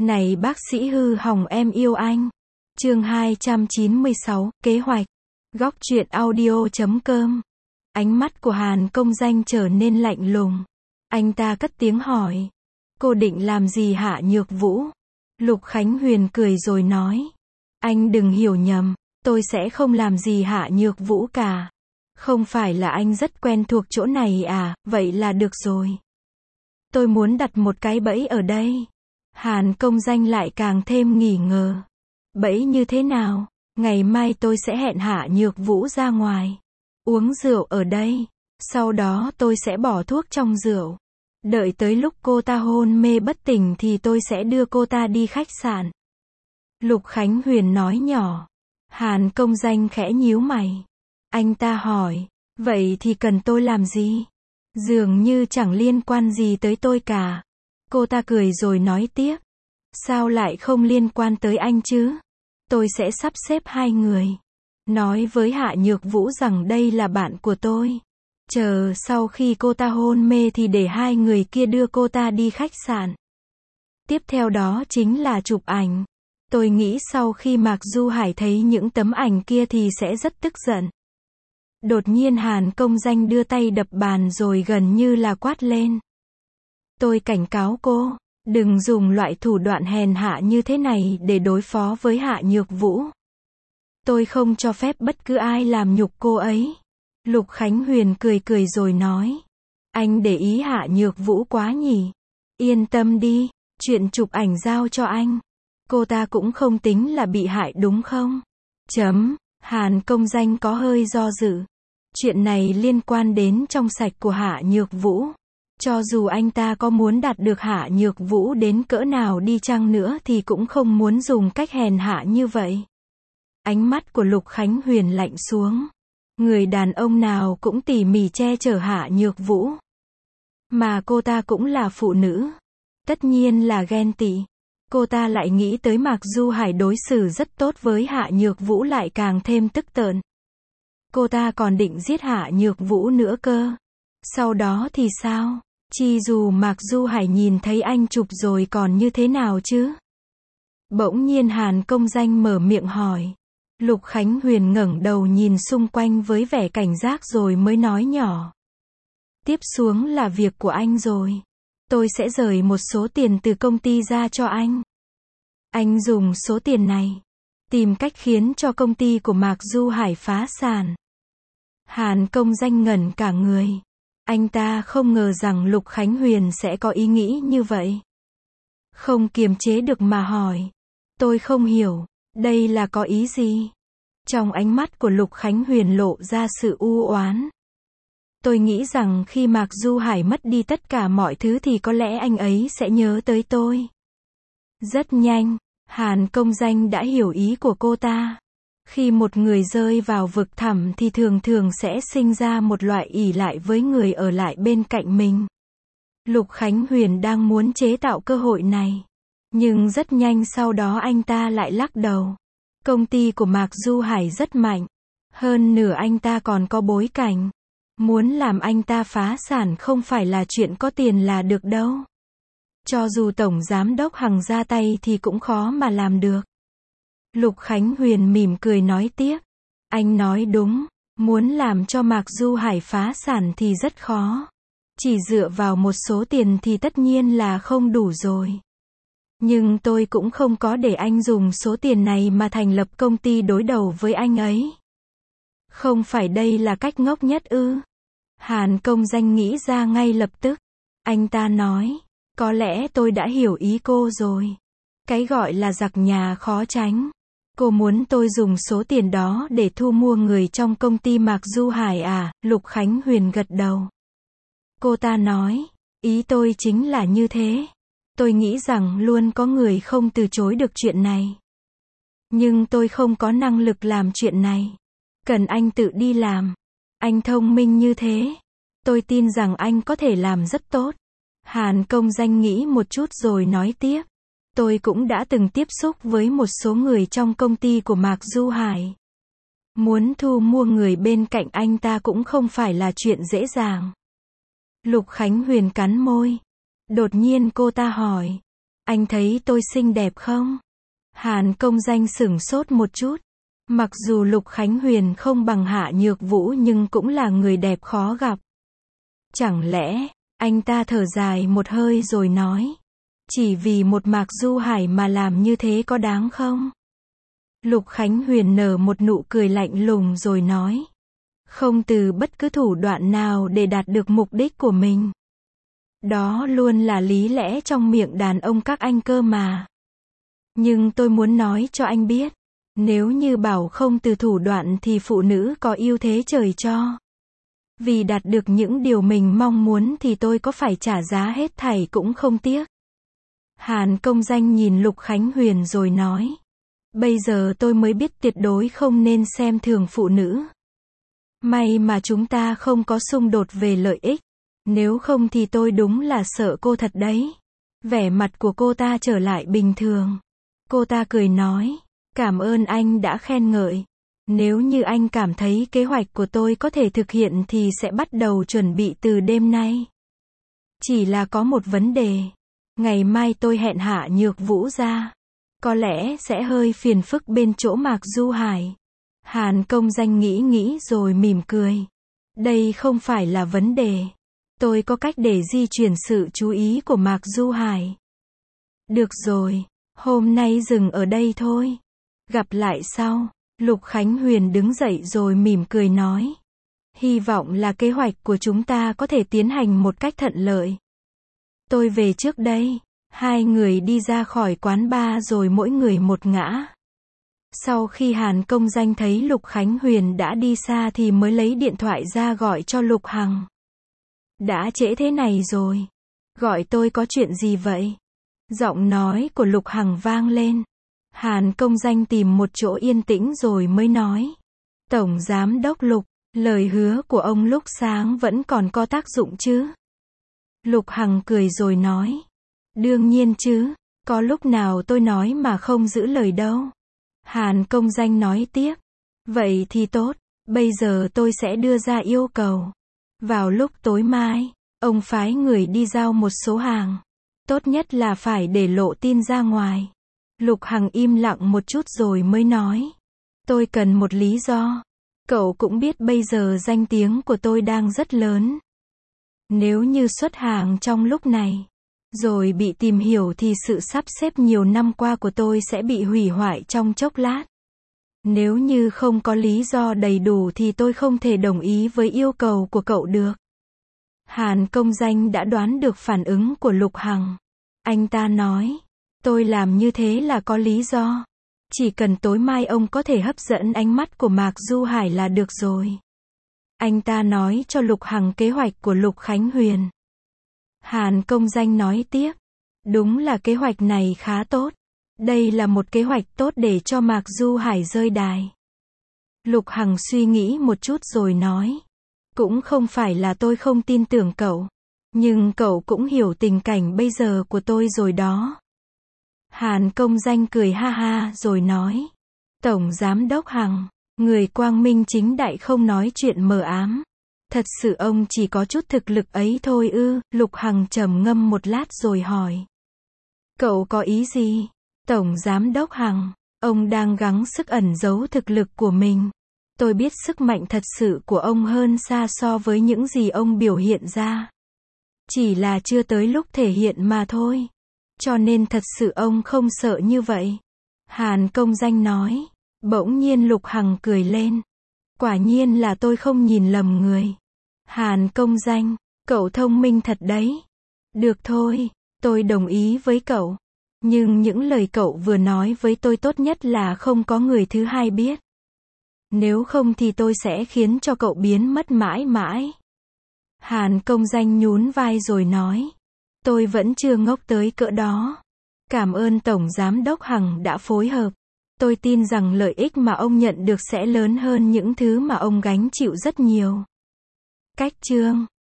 Này bác sĩ hư hỏng em yêu anh. Chương 296, kế hoạch. Góc truyện audio.com. Ánh mắt của Hàn Công Danh trở nên lạnh lùng. Anh ta cất tiếng hỏi. Cô định làm gì Hạ Nhược Vũ? Lục Khánh Huyền cười rồi nói. Anh đừng hiểu nhầm, tôi sẽ không làm gì Hạ Nhược Vũ cả. Không phải là anh rất quen thuộc chỗ này à, vậy là được rồi. Tôi muốn đặt một cái bẫy ở đây. Hàn Công Danh lại càng thêm nghi ngờ. Bẫy như thế nào? Ngày mai tôi sẽ hẹn Hạ Nhược Vũ ra ngoài. Uống rượu ở đây. Sau đó tôi sẽ bỏ thuốc trong rượu. Đợi tới lúc cô ta hôn mê bất tỉnh thì tôi sẽ đưa cô ta đi khách sạn. Lục Khánh Huyền nói nhỏ. Hàn Công Danh khẽ nhíu mày. Anh ta hỏi. Vậy thì cần tôi làm gì? Dường như chẳng liên quan gì tới tôi cả. Cô ta cười rồi nói tiếp. Sao lại không liên quan tới anh chứ? Tôi sẽ sắp xếp hai người. Nói với Hạ Nhược Vũ rằng đây là bạn của tôi. Chờ sau khi cô ta hôn mê thì để hai người kia đưa cô ta đi khách sạn. Tiếp theo đó chính là chụp ảnh. Tôi nghĩ sau khi Mạc Du Hải thấy những tấm ảnh kia thì sẽ rất tức giận. Đột nhiên Hàn Công Danh đưa tay đập bàn rồi gần như là quát lên. Tôi cảnh cáo cô, đừng dùng loại thủ đoạn hèn hạ như thế này để đối phó với Hạ Nhược Vũ. Tôi không cho phép bất cứ ai làm nhục cô ấy. Lục Khánh Huyền cười cười rồi nói. Anh để ý Hạ Nhược Vũ quá nhỉ. Yên tâm đi, chuyện chụp ảnh giao cho anh. Cô ta cũng không tính là bị hại đúng không? Hàn Công Danh có hơi do dự. Chuyện này liên quan đến trong sạch của Hạ Nhược Vũ. Cho dù anh ta có muốn đạt được Hạ Nhược Vũ đến cỡ nào đi chăng nữa thì cũng không muốn dùng cách hèn hạ như vậy. Ánh mắt của Lục Khánh Huyền lạnh xuống. Người đàn ông nào cũng tỉ mỉ che chở Hạ Nhược Vũ. Mà cô ta cũng là phụ nữ. Tất nhiên là ghen tị. Cô ta lại nghĩ tới Mạc Du Hải đối xử rất tốt với Hạ Nhược Vũ lại càng thêm tức tợn. Cô ta còn định giết Hạ Nhược Vũ nữa cơ. Sau đó thì sao? Chi dù Mạc Du Hải nhìn thấy anh chụp rồi còn như thế nào chứ? Bỗng nhiên Hàn Công Danh mở miệng hỏi. Lục Khánh Huyền ngẩng đầu nhìn xung quanh với vẻ cảnh giác rồi mới nói nhỏ. Tiếp xuống là việc của anh rồi. Tôi sẽ rời một số tiền từ công ty ra cho anh. Anh dùng số tiền này tìm cách khiến cho công ty của Mạc Du Hải phá sản. Hàn Công Danh ngẩn cả người. Anh ta không ngờ rằng Lục Khánh Huyền sẽ có ý nghĩ như vậy. Không kiềm chế được mà hỏi. Tôi không hiểu, đây là có ý gì? Trong ánh mắt của Lục Khánh Huyền lộ ra sự u oán. Tôi nghĩ rằng khi Mạc Du Hải mất đi tất cả mọi thứ thì có lẽ anh ấy sẽ nhớ tới tôi. Rất nhanh, Hàn Công Danh đã hiểu ý của cô ta. Khi một người rơi vào vực thẳm thì thường thường sẽ sinh ra một loại ỷ lại với người ở lại bên cạnh mình. Lục Khánh Huyền đang muốn chế tạo cơ hội này. Nhưng rất nhanh sau đó anh ta lại lắc đầu. Công ty của Mạc Du Hải rất mạnh. Hơn nửa anh ta còn có bối cảnh. Muốn làm anh ta phá sản không phải là chuyện có tiền là được đâu. Cho dù Tổng Giám đốc Hằng ra tay thì cũng khó mà làm được. Lục Khánh Huyền mỉm cười nói tiếp. Anh nói đúng, muốn làm cho Mạc Du Hải phá sản thì rất khó. Chỉ dựa vào một số tiền thì tất nhiên là không đủ rồi. Nhưng tôi cũng không có để anh dùng số tiền này mà thành lập công ty đối đầu với anh ấy. Không phải đây là cách ngốc nhất ư? Hàn Công Danh nghĩ ra ngay lập tức. Anh ta nói, có lẽ tôi đã hiểu ý cô rồi. Cái gọi là giặc nhà khó tránh. Cô muốn tôi dùng số tiền đó để thu mua người trong công ty Mạc Du Hải à? Lục Khánh Huyền gật đầu. Cô ta nói, ý tôi chính là như thế. Tôi nghĩ rằng luôn có người không từ chối được chuyện này. Nhưng tôi không có năng lực làm chuyện này. Cần anh tự đi làm. Anh thông minh như thế. Tôi tin rằng anh có thể làm rất tốt. Hàn Công Danh nghĩ một chút rồi nói tiếp. Tôi cũng đã từng tiếp xúc với một số người trong công ty của Mạc Du Hải. Muốn thu mua người bên cạnh anh ta cũng không phải là chuyện dễ dàng. Lục Khánh Huyền cắn môi. Đột nhiên cô ta hỏi. Anh thấy tôi xinh đẹp không? Hàn Công Danh sửng sốt một chút. Mặc dù Lục Khánh Huyền không bằng Hạ Nhược Vũ nhưng cũng là người đẹp khó gặp. Chẳng lẽ, anh ta thở dài một hơi rồi nói. Chỉ vì một Mạc Du Hải mà làm như thế có đáng không? Lục Khánh Huyền nở một nụ cười lạnh lùng rồi nói. Không từ bất cứ thủ đoạn nào để đạt được mục đích của mình. Đó luôn là lý lẽ trong miệng đàn ông các anh cơ mà. Nhưng tôi muốn nói cho anh biết. Nếu như bảo không từ thủ đoạn thì phụ nữ có ưu thế trời cho. Vì đạt được những điều mình mong muốn thì tôi có phải trả giá hết thảy cũng không tiếc. Hàn Công Danh nhìn Lục Khánh Huyền rồi nói. Bây giờ tôi mới biết tuyệt đối không nên xem thường phụ nữ. May mà chúng ta không có xung đột về lợi ích. Nếu không thì tôi đúng là sợ cô thật đấy. Vẻ mặt của cô ta trở lại bình thường. Cô ta cười nói. Cảm ơn anh đã khen ngợi. Nếu như anh cảm thấy kế hoạch của tôi có thể thực hiện thì sẽ bắt đầu chuẩn bị từ đêm nay. Chỉ là có một vấn đề. Ngày mai tôi hẹn Hạ Nhược Vũ ra. Có lẽ sẽ hơi phiền phức bên chỗ Mạc Du Hải. Hàn Công Danh nghĩ rồi mỉm cười. Đây không phải là vấn đề. Tôi có cách để di chuyển sự chú ý của Mạc Du Hải. Được rồi, hôm nay dừng ở đây thôi. Gặp lại sau. Lục Khánh Huyền đứng dậy rồi mỉm cười nói. Hy vọng là kế hoạch của chúng ta có thể tiến hành một cách thuận lợi. Tôi về trước đây. Hai người đi ra khỏi quán bar rồi mỗi người một ngã. Sau khi Hàn Công Danh thấy Lục Khánh Huyền đã đi xa thì mới lấy điện thoại ra gọi cho Lục Hằng. Đã trễ thế này rồi. Gọi tôi có chuyện gì vậy? Giọng nói của Lục Hằng vang lên. Hàn Công Danh tìm một chỗ yên tĩnh rồi mới nói. Tổng Giám đốc Lục, lời hứa của ông lúc sáng vẫn còn có tác dụng chứ? Lục Hằng cười rồi nói. Đương nhiên chứ, có lúc nào tôi nói mà không giữ lời đâu. Hàn Công Danh nói tiếp. Vậy thì tốt, bây giờ tôi sẽ đưa ra yêu cầu. Vào lúc tối mai, ông phái người đi giao một số hàng. Tốt nhất là phải để lộ tin ra ngoài. Lục Hằng im lặng một chút rồi mới nói. Tôi cần một lý do. Cậu cũng biết bây giờ danh tiếng của tôi đang rất lớn. Nếu như xuất hàng trong lúc này, rồi bị tìm hiểu thì sự sắp xếp nhiều năm qua của tôi sẽ bị hủy hoại trong chốc lát. Nếu như không có lý do đầy đủ thì tôi không thể đồng ý với yêu cầu của cậu được. Hàn Công Danh đã đoán được phản ứng của Lục Hằng. Anh ta nói. Tôi làm như thế là có lý do. Chỉ cần tối mai ông có thể hấp dẫn ánh mắt của Mạc Du Hải là được rồi. Anh ta nói cho Lục Hằng kế hoạch của Lục Khánh Huyền. Hàn Công Danh nói tiếp. Đúng là kế hoạch này khá tốt. Đây là một kế hoạch tốt để cho Mạc Du Hải rơi đài. Lục Hằng suy nghĩ một chút rồi nói. Cũng không phải là tôi không tin tưởng cậu. Nhưng cậu cũng hiểu tình cảnh bây giờ của tôi rồi đó. Hàn Công Danh cười ha ha rồi nói. Tổng Giám đốc Hằng, người quang minh chính đại không nói chuyện mờ ám. Thật sự ông chỉ có chút thực lực ấy thôi ư? Lục Hằng trầm ngâm một lát rồi hỏi. Cậu có ý gì? Tổng Giám đốc Hằng, ông đang gắng sức ẩn giấu thực lực của mình. Tôi biết sức mạnh thật sự của ông hơn xa so với những gì ông biểu hiện ra. Chỉ là chưa tới lúc thể hiện mà thôi. Cho nên thật sự ông không sợ như vậy. Hàn Công Danh nói. Bỗng nhiên Lục Hằng cười lên. Quả nhiên là tôi không nhìn lầm người. Hàn Công Danh, cậu thông minh thật đấy. Được thôi, tôi đồng ý với cậu. Nhưng những lời cậu vừa nói với tôi tốt nhất là không có người thứ hai biết. Nếu không thì tôi sẽ khiến cho cậu biến mất mãi mãi. Hàn Công Danh nhún vai rồi nói. Tôi vẫn chưa ngốc tới cỡ đó. Cảm ơn Tổng Giám đốc Hằng đã phối hợp. Tôi tin rằng lợi ích mà ông nhận được sẽ lớn hơn những thứ mà ông gánh chịu rất nhiều. Cách chương